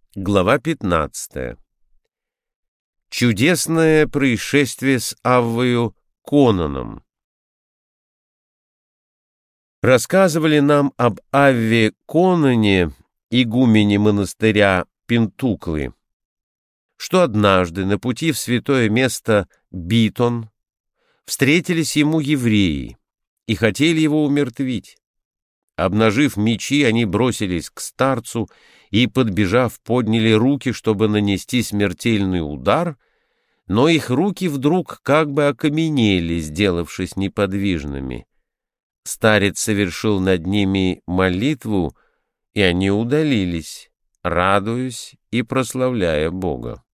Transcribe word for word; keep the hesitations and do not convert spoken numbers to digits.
Глава пятнадцатая. Чудесное происшествие с Аввою Конаном. Рассказывали нам об Авве Конане, игумене монастыря Пентуклы, что однажды на пути в святое место Битон встретились ему евреи и хотели его умертвить. Обнажив мечи, они бросились к старцу и, подбежав, подняли руки, чтобы нанести смертельный удар, но их руки вдруг как бы окаменели, сделавшись неподвижными. Старец совершил над ними молитву, и они удалились, радуясь и прославляя Бога.